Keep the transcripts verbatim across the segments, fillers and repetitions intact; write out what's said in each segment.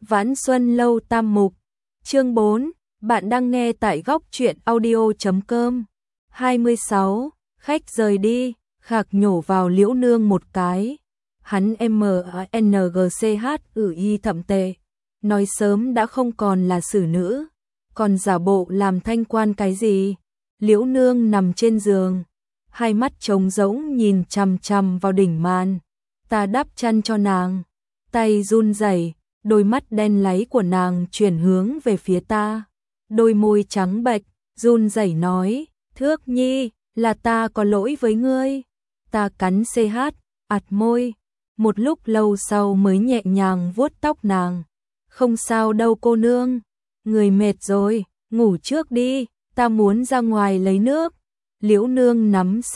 Vãn Xuân Lâu Tam Mục, chương bốn, bạn đang nghe tại góc truyện audio chấm com. hai mươi sáu, khách rời đi, Khạc nhổ vào Liễu Nương một cái. Hắn M A N G C H ử y thậm tệ, nói sớm đã không còn là xử nữ, còn giả bộ làm thanh quan cái gì. Liễu Nương nằm trên giường, hai mắt trống rỗng nhìn chằm chằm vào đỉnh màn. Ta đắp chăn cho nàng, tay run rẩy, đôi mắt đen láy của nàng chuyển hướng về phía ta. Đôi môi trắng bệch, run rẩy nói, Thước Nhi, là ta có lỗi với ngươi. Ta cắn ch, ạt môi, một lúc lâu sau mới nhẹ nhàng vuốt tóc nàng. Không sao đâu cô nương, người mệt rồi, ngủ trước đi, ta muốn ra ngoài lấy nước. Liễu Nương nắm ch,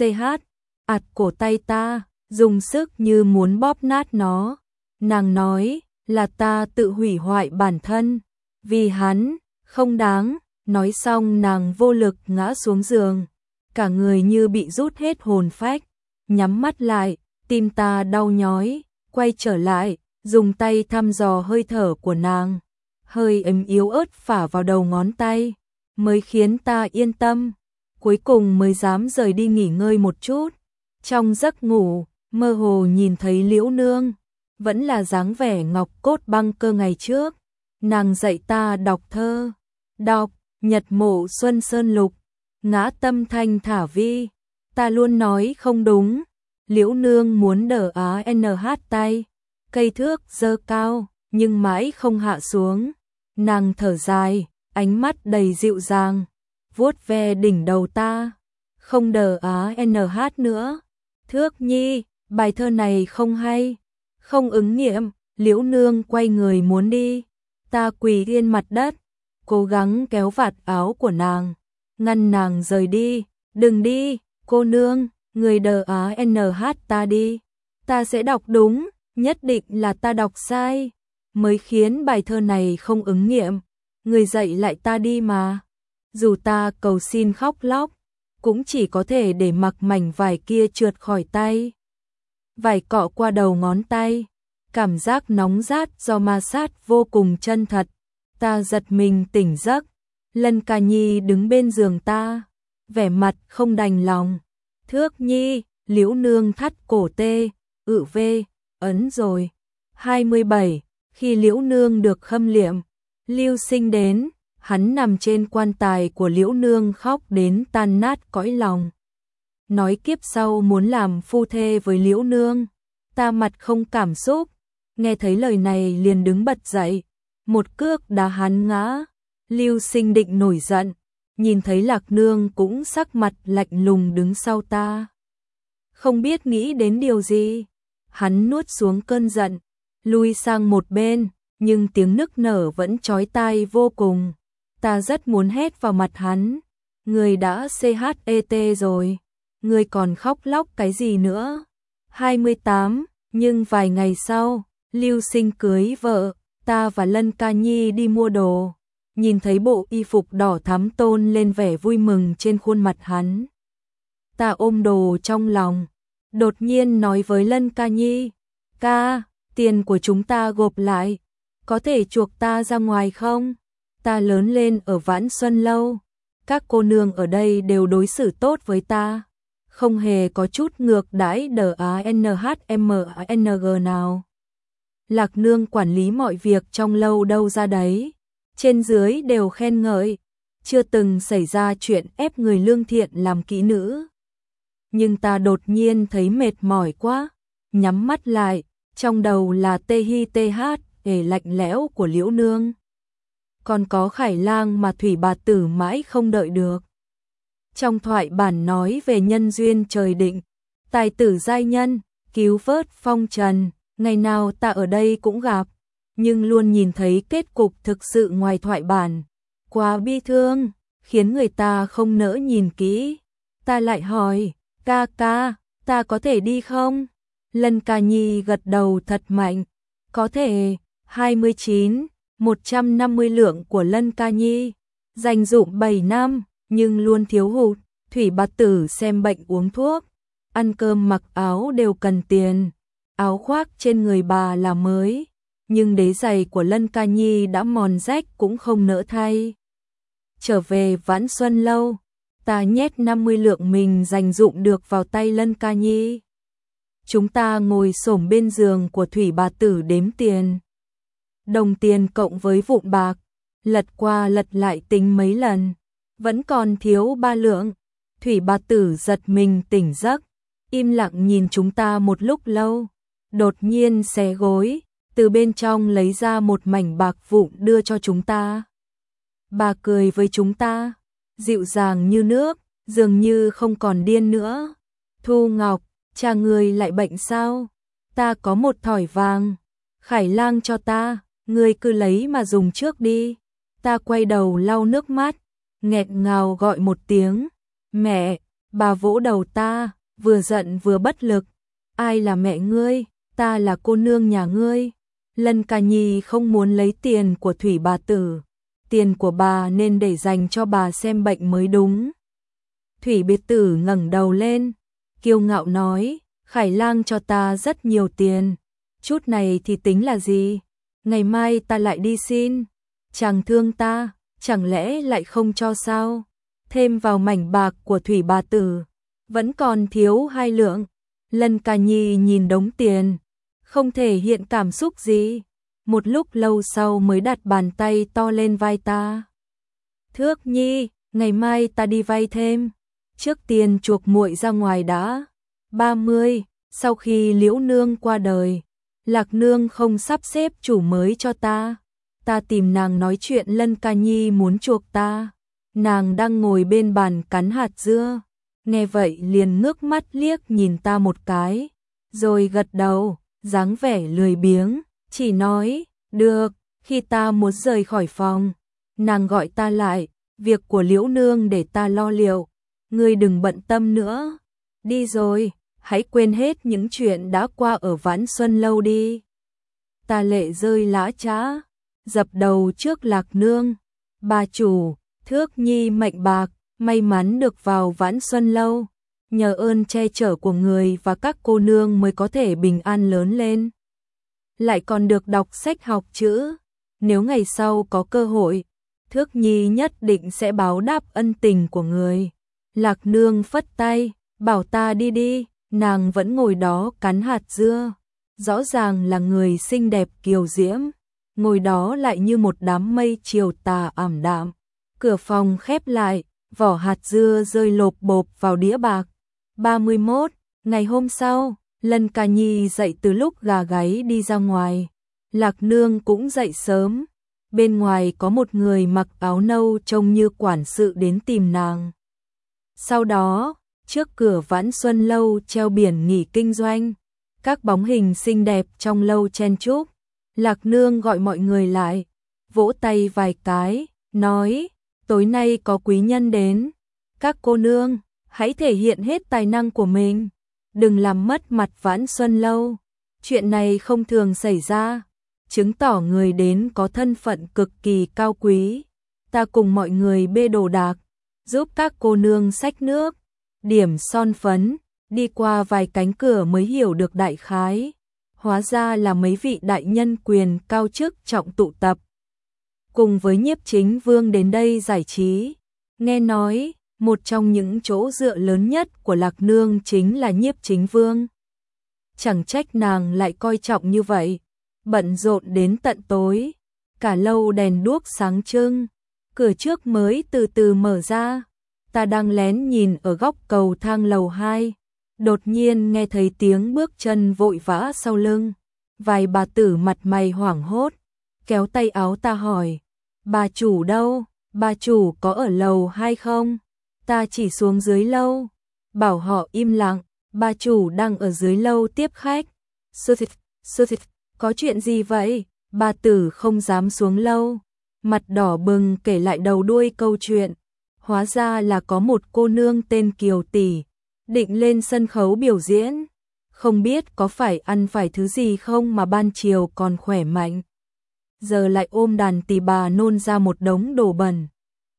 ạt cổ tay ta, dùng sức như muốn bóp nát nó. Nàng nói, là ta tự hủy hoại bản thân, vì hắn, không đáng. Nói xong nàng vô lực ngã xuống giường, cả người như bị rút hết hồn phách. Nhắm mắt lại, tim ta đau nhói, quay trở lại, dùng tay thăm dò hơi thở của nàng. Hơi ấm yếu ớt phả vào đầu ngón tay, mới khiến ta yên tâm. Cuối cùng mới dám rời đi nghỉ ngơi một chút. Trong giấc ngủ, mơ hồ nhìn thấy Liễu Nương, vẫn là dáng vẻ ngọc cốt băng cơ ngày trước. Nàng dạy ta đọc thơ, đọc Nhật Mộ Xuân Sơn Lục, ngã tâm thanh thả vi. Ta luôn nói không đúng. Liễu Nương muốn đỡ á nh tay, cây thước giơ cao, nhưng mãi không hạ xuống. Nàng thở dài, ánh mắt đầy dịu dàng, vuốt ve đỉnh đầu ta. Không đỡ á nh nữa. Thước Nhi, bài thơ này không hay, không ứng nghiệm. Liễu Nương quay người muốn đi. Ta quỳ trên mặt đất, cố gắng kéo vạt áo của nàng, ngăn nàng rời đi. Đừng đi, cô nương, người đờ á nh ta đi. Ta sẽ đọc đúng, nhất định là ta đọc sai, mới khiến bài thơ này không ứng nghiệm. Người dạy lại ta đi mà. Dù ta cầu xin khóc lóc, cũng chỉ có thể để mặc mảnh vải kia trượt khỏi tay. Vải cọ qua đầu ngón tay, cảm giác nóng rát do ma sát vô cùng chân thật. Ta giật mình tỉnh giấc, Lân Ca Nhi đứng bên giường ta, vẻ mặt không đành lòng. Thước Nhi, Liễu Nương thắt cổ tê, ự vê, ấn rồi. hai mươi bảy, khi Liễu Nương được khâm liệm, Lưu Sinh đến, hắn nằm trên quan tài của Liễu Nương khóc đến tan nát cõi lòng. Nói kiếp sau muốn làm phu thê với Liễu Nương. Ta mặt không cảm xúc, nghe thấy lời này liền đứng bật dậy, một cước đá hắn ngã. Lưu Sinh định nổi giận, nhìn thấy Lạc Nương cũng sắc mặt lạnh lùng đứng sau ta. Không biết nghĩ đến điều gì, hắn nuốt xuống cơn giận, lui sang một bên, nhưng tiếng nức nở vẫn chói tai vô cùng. Ta rất muốn hét vào mặt hắn, người đã chet rồi, người còn khóc lóc cái gì nữa. hai mươi tám, nhưng vài ngày sau, Lưu Sinh cưới vợ, ta và Lân Ca Nhi đi mua đồ. Nhìn thấy bộ y phục đỏ thắm tôn lên vẻ vui mừng trên khuôn mặt hắn. Ta ôm đồ trong lòng, đột nhiên nói với Lân Ca Nhi, ca, tiền của chúng ta gộp lại, có thể chuộc ta ra ngoài không? Ta lớn lên ở Vãn Xuân Lâu, các cô nương ở đây đều đối xử tốt với ta, không hề có chút ngược đãi đờ á nh m a n g nào. Lạc Nương quản lý mọi việc trong lâu đâu ra đấy, trên dưới đều khen ngợi, chưa từng xảy ra chuyện ép người lương thiện làm kỹ nữ. Nhưng ta đột nhiên thấy mệt mỏi quá, nhắm mắt lại, trong đầu là tê hi tê hát để lạnh lẽo của Liễu Nương. Còn có Khải Lang mà Thủy bà tử mãi không đợi được. Trong thoại bản nói về nhân duyên trời định, tài tử giai nhân, cứu vớt phong trần, ngày nào ta ở đây cũng gặp, nhưng luôn nhìn thấy kết cục thực sự ngoài thoại bản. Quá bi thương, khiến người ta không nỡ nhìn kỹ. Ta lại hỏi, ca ca, ta có thể đi không? Lân Ca Nhi gật đầu thật mạnh, có thể. hai mươi chín, một trăm năm mươi lượng của Lân Ca Nhi, dành dụm bảy năm, nhưng luôn thiếu hụt. Thủy bà tử xem bệnh uống thuốc, ăn cơm mặc áo đều cần tiền, áo khoác trên người bà là mới, nhưng đế giày của Lân Ca Nhi đã mòn rách cũng không nỡ thay. Trở về Vãn Xuân Lâu, ta nhét năm mươi lượng mình dành dụm được vào tay Lân Ca Nhi. Chúng ta ngồi xổm bên giường của Thủy bà tử đếm tiền. Đồng tiền cộng với vụn bạc, lật qua lật lại tính mấy lần, vẫn còn thiếu ba lượng. Thủy bà tử giật mình tỉnh giấc, im lặng nhìn chúng ta một lúc lâu, đột nhiên xé gối, từ bên trong lấy ra một mảnh bạc vụn đưa cho chúng ta. Bà cười với chúng ta, dịu dàng như nước, dường như không còn điên nữa. Thu Ngọc, cha người lại bệnh sao? Ta có một thỏi vàng, Khải Lang cho ta, ngươi cứ lấy mà dùng trước đi. Ta quay đầu lau nước mắt, nghẹt ngào gọi một tiếng, mẹ. Bà vỗ đầu ta, vừa giận vừa bất lực. Ai là mẹ ngươi? Ta là cô nương nhà ngươi. Lân Ca Nhi không muốn lấy tiền của Thủy bà tử, tiền của bà nên để dành cho bà xem bệnh mới đúng. Thủy biệt tử ngẩng đầu lên, kiêu ngạo nói, Khải Lang cho ta rất nhiều tiền, chút này thì tính là gì? Ngày mai ta lại đi xin. Chàng thương ta, chẳng lẽ lại không cho sao? Thêm vào mảnh bạc của Thủy bà tử, vẫn còn thiếu hai lượng. Lân Ca Nhi nhìn đống tiền, không thể hiện cảm xúc gì. Một lúc lâu sau mới đặt bàn tay to lên vai ta. Thước Nhi, ngày mai ta đi vay thêm. Trước tiên chuộc muội ra ngoài đã. ba mươi, sau khi Liễu Nương qua đời, Lạc Nương không sắp xếp chủ mới cho ta. Ta tìm nàng nói chuyện Lân Ca Nhi muốn chuộc ta. Nàng đang ngồi bên bàn cắn hạt dưa. Nghe vậy liền ngước mắt liếc nhìn ta một cái, rồi gật đầu, dáng vẻ lười biếng, chỉ nói, được. Khi ta muốn rời khỏi phòng, nàng gọi ta lại, việc của Liễu Nương để ta lo liệu, ngươi đừng bận tâm nữa. Đi rồi, hãy quên hết những chuyện đã qua ở Vãn Xuân Lâu đi. Ta lệ rơi lã chã, dập đầu trước Lạc Nương. Bà chủ, Thước Nhi mệnh bạc, may mắn được vào Vãn Xuân Lâu, nhờ ơn che chở của người và các cô nương mới có thể bình an lớn lên. Lại còn được đọc sách học chữ, nếu ngày sau có cơ hội, Thước Nhi nhất định sẽ báo đáp ân tình của người. Lạc Nương phất tay, bảo ta đi đi, nàng vẫn ngồi đó cắn hạt dưa, rõ ràng là người xinh đẹp kiều diễm, ngồi đó lại như một đám mây chiều tà ảm đạm. Cửa phòng khép lại, vỏ hạt dưa rơi lộp bộp vào đĩa bạc. ba mươi mốt, ngày hôm sau, Lân Ca Nhi dậy từ lúc gà gáy đi ra ngoài. Lạc Nương cũng dậy sớm. Bên ngoài có một người mặc áo nâu trông như quản sự đến tìm nàng. Sau đó, trước cửa Vãn Xuân Lâu treo biển nghỉ kinh doanh. Các bóng hình xinh đẹp trong lâu chen chúc. Lạc Nương gọi mọi người lại, vỗ tay vài cái, nói, tối nay có quý nhân đến. Các cô nương, hãy thể hiện hết tài năng của mình, đừng làm mất mặt Vãn Xuân Lâu. Chuyện này không thường xảy ra, chứng tỏ người đến có thân phận cực kỳ cao quý. Ta cùng mọi người bê đồ đạc, giúp các cô nương xách nước, điểm son phấn, đi qua vài cánh cửa mới hiểu được đại khái. Hóa ra là mấy vị đại nhân quyền cao chức trọng tụ tập, cùng với Nhiếp Chính Vương đến đây giải trí. Nghe nói, một trong những chỗ dựa lớn nhất của Lạc Nương chính là Nhiếp Chính Vương. Chẳng trách nàng lại coi trọng như vậy, bận rộn đến tận tối, cả lâu đèn đuốc sáng trưng, cửa trước mới từ từ mở ra. Ta đang lén nhìn ở góc cầu thang lầu hai, đột nhiên nghe thấy tiếng bước chân vội vã sau lưng. Vài bà tử mặt mày hoảng hốt, kéo tay áo ta hỏi, bà chủ đâu, bà chủ có ở lầu hai không? Ta chỉ xuống dưới lâu, bảo họ im lặng, bà chủ đang ở dưới lâu tiếp khách. Sư thịt, sư thịt, có chuyện gì vậy? Bà tử không dám xuống lâu, mặt đỏ bừng kể lại đầu đuôi câu chuyện. Hóa ra là có một cô nương tên Kiều Tỷ, định lên sân khấu biểu diễn. Không biết có phải ăn phải thứ gì không mà ban chiều còn khỏe mạnh, giờ lại ôm đàn tỳ bà nôn ra một đống đồ bẩn,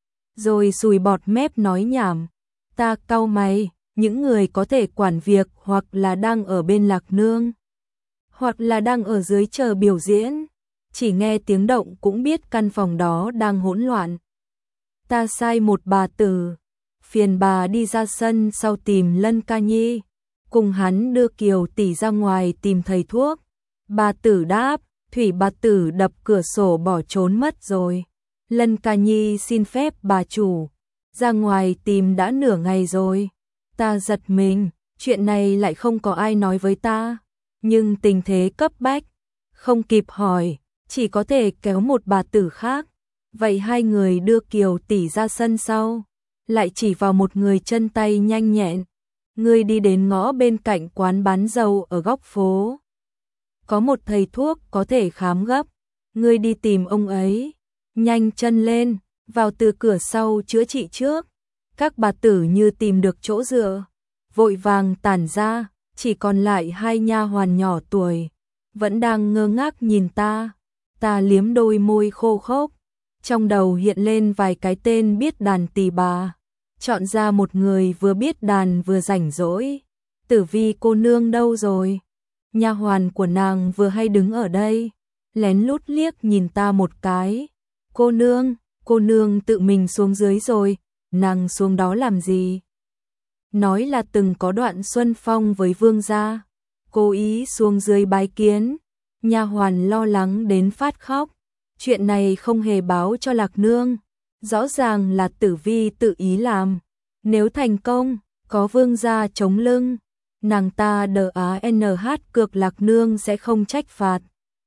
rồi sùi bọt mép nói nhảm. Ta cau mày, những người có thể quản việc hoặc là đang ở bên Lạc Nương, hoặc là đang ở dưới chờ biểu diễn. chỉ nghe tiếng động cũng biết căn phòng đó đang hỗn loạn. Ta sai một bà tử, phiền bà đi ra sân sau tìm Lân Ca Nhi, cùng hắn đưa Kiều tỷ ra ngoài tìm thầy thuốc. Bà tử đáp, Thủy bà tử đập cửa sổ bỏ trốn mất rồi. Lân Ca Nhi xin phép bà chủ, ra ngoài tìm đã nửa ngày rồi. Ta giật mình, chuyện này lại không có ai nói với ta, nhưng tình thế cấp bách, không kịp hỏi, chỉ có thể kéo một bà tử khác. Vậy hai người đưa Kiều tỷ ra sân sau, lại chỉ vào một người chân tay nhanh nhẹn. Ngươi đi đến ngõ bên cạnh quán bán dầu ở góc phố. Có một thầy thuốc có thể khám gấp, ngươi đi tìm ông ấy, nhanh chân lên, vào từ cửa sau chữa trị trước. Các bà tử như tìm được chỗ dựa, vội vàng tản ra, chỉ còn lại hai nha hoàn nhỏ tuổi, vẫn đang ngơ ngác nhìn ta. Ta liếm đôi môi khô khốc, trong đầu hiện lên vài cái tên biết đàn tỳ bà, chọn ra một người vừa biết đàn vừa rảnh rỗi. Tử Vi cô nương đâu rồi? Nha hoàn của nàng vừa hay đứng ở đây, lén lút liếc nhìn ta một cái. Cô nương, cô nương tự mình xuống dưới rồi, nàng xuống đó làm gì? Nói là từng có đoạn xuân phong với vương gia, cố ý xuống dưới bái kiến. Nha hoàn lo lắng đến phát khóc, chuyện này không hề báo cho Lạc nương, rõ ràng là Tử Vi tự ý làm. Nếu thành công, có vương gia chống lưng, nàng ta đờ á en hát cược Lạc nương sẽ không trách phạt.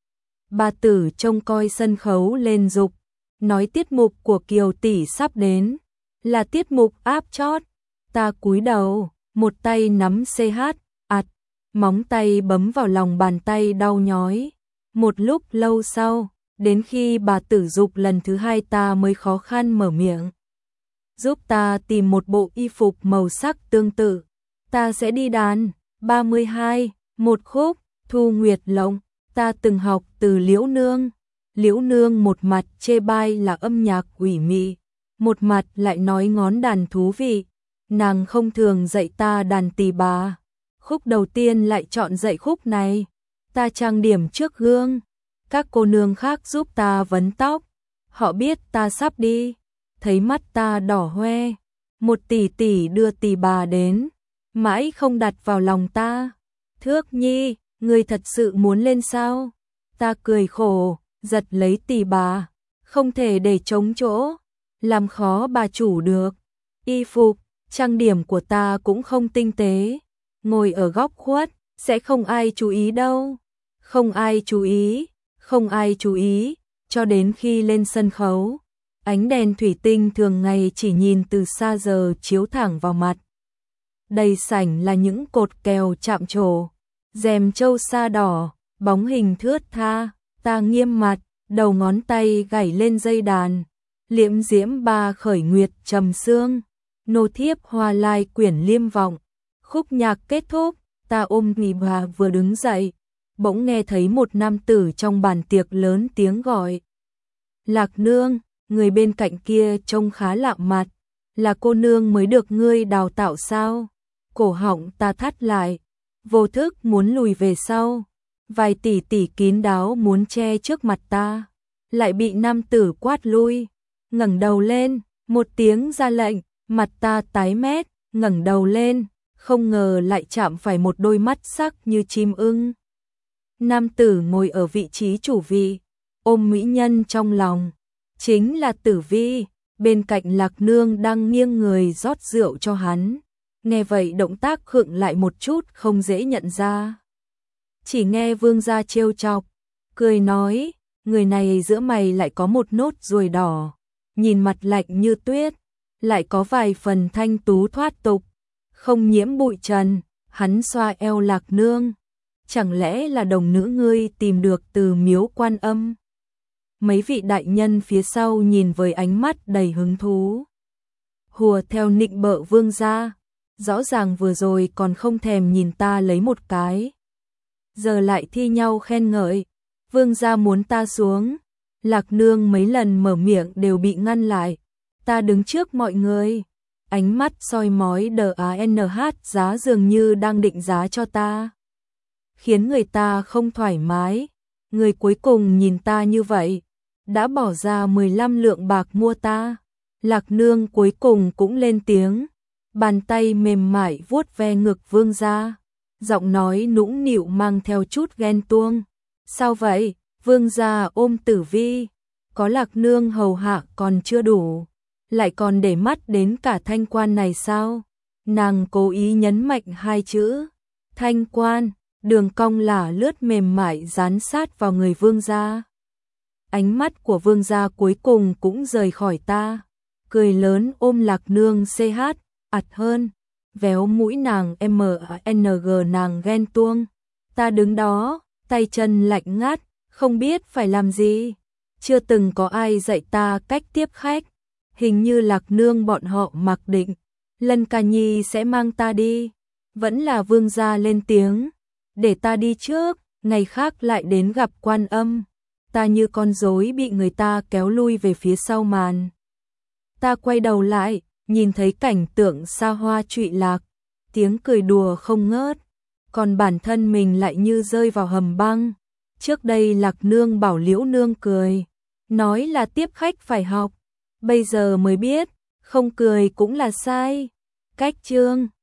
Bà tử trông coi sân khấu lên dục, nói tiết mục của Kiều tỷ sắp đến, là tiết mục áp chót. Ta cúi đầu, một tay nắm xê hát, ạt, móng tay bấm vào lòng bàn tay đau nhói. Một lúc lâu sau, đến khi bà tử dục lần thứ hai ta mới khó khăn mở miệng. Giúp ta tìm một bộ y phục màu sắc tương tự, ta sẽ đi đàn. ba mươi hai, một khúc, Thu Nguyệt Lộng, ta từng học từ Liễu Nương. Liễu Nương một mặt chê bai là âm nhạc quỷ mị, một mặt lại nói ngón đàn thú vị. Nàng không thường dạy ta đàn tỳ bà, khúc đầu tiên lại chọn dạy khúc này. Ta trang điểm trước gương, các cô nương khác giúp ta vấn tóc, họ biết ta sắp đi, thấy mắt ta đỏ hoe. Một tỷ tỷ đưa tỳ bà đến, mãi không đặt vào lòng ta. Thước Nhi, ngươi thật sự muốn lên sao? Ta cười khổ, giật lấy tỳ bà, không thể để trống chỗ, làm khó bà chủ được. Y phục, trang điểm của ta cũng không tinh tế, ngồi ở góc khuất, sẽ không ai chú ý đâu. Không ai chú ý, không ai chú ý, cho đến khi lên sân khấu. Ánh đèn thủy tinh thường ngày chỉ nhìn từ xa giờ chiếu thẳng vào mặt. Đầy sảnh là những cột kèo chạm trổ, rèm châu sa đỏ, bóng hình thướt tha. Ta nghiêm mặt, đầu ngón tay gảy lên dây đàn, liễm diễm ba khởi nguyệt trầm sương, nô thiếp hoa lai quyển liêm vọng. Khúc nhạc kết thúc, ta ôm nghỉ bà vừa đứng dậy, bỗng nghe thấy một nam tử trong bàn tiệc lớn tiếng gọi. Lạc nương, người bên cạnh kia trông khá lạ mặt, là cô nương mới được ngươi đào tạo sao? Cổ họng ta thắt lại, vô thức muốn lùi về sau. Vài tỷ tỷ kín đáo muốn che trước mặt ta, lại bị nam tử quát lui. Ngẩng đầu lên, một tiếng ra lệnh, mặt ta tái mét, ngẩng đầu lên, không ngờ lại chạm phải một đôi mắt sắc như chim ưng. Nam tử ngồi ở vị trí chủ vị, ôm mỹ nhân trong lòng, chính là Tử Vi. Bên cạnh Lạc nương đang nghiêng người rót rượu cho hắn, nghe vậy động tác khựng lại một chút, không dễ nhận ra. Chỉ nghe vương gia trêu chọc, cười nói, người này giữa mày lại có một nốt ruồi đỏ, nhìn mặt lạnh như tuyết, lại có vài phần thanh tú thoát tục, không nhiễm bụi trần. Hắn xoa eo Lạc nương, chẳng lẽ là đồng nữ ngươi tìm được từ miếu Quan Âm? Mấy vị đại nhân phía sau nhìn với ánh mắt đầy hứng thú, hùa theo nịnh bợ vương gia, rõ ràng vừa rồi còn không thèm nhìn ta lấy một cái, giờ lại thi nhau khen ngợi. Vương gia muốn ta xuống. Lạc nương mấy lần mở miệng đều bị ngăn lại. Ta đứng trước mọi người, ánh mắt soi mói đờ á en hát giá dường như đang định giá cho ta, khiến người ta không thoải mái. người cuối cùng nhìn ta như vậy, đã bỏ ra mười lăm lượng bạc mua ta. Lạc Nương cuối cùng cũng lên tiếng, bàn tay mềm mại vuốt ve ngực Vương gia, giọng nói nũng nịu mang theo chút ghen tuông. Sao vậy? Vương gia ôm Tử Vi, có Lạc Nương hầu hạ còn chưa đủ, lại còn để mắt đến cả Thanh Quan này sao? Nàng cố ý nhấn mạnh hai chữ Thanh Quan, đường cong lả lướt mềm mại dán sát vào người Vương gia. Ánh mắt của Vương gia cuối cùng cũng rời khỏi ta, cười lớn ôm Lạc Nương xê hát, ạt hơn, véo mũi nàng em en giê nàng ghen tuông. Ta đứng đó, tay chân lạnh ngắt, không biết phải làm gì. Chưa từng có ai dạy ta cách tiếp khách. Hình như Lạc Nương bọn họ mặc định, Lân Ca Nhi sẽ mang ta đi. Vẫn là Vương gia lên tiếng, để ta đi trước, ngày khác lại đến gặp Quan Âm. Ta như con rối bị người ta kéo lui về phía sau màn. Ta quay đầu lại, nhìn thấy cảnh tượng xa hoa trụy lạc, tiếng cười đùa không ngớt, còn bản thân mình lại như rơi vào hầm băng. Trước đây Lạc Nương bảo Liễu Nương cười, nói là tiếp khách phải học, bây giờ mới biết, không cười cũng là sai. Cách chương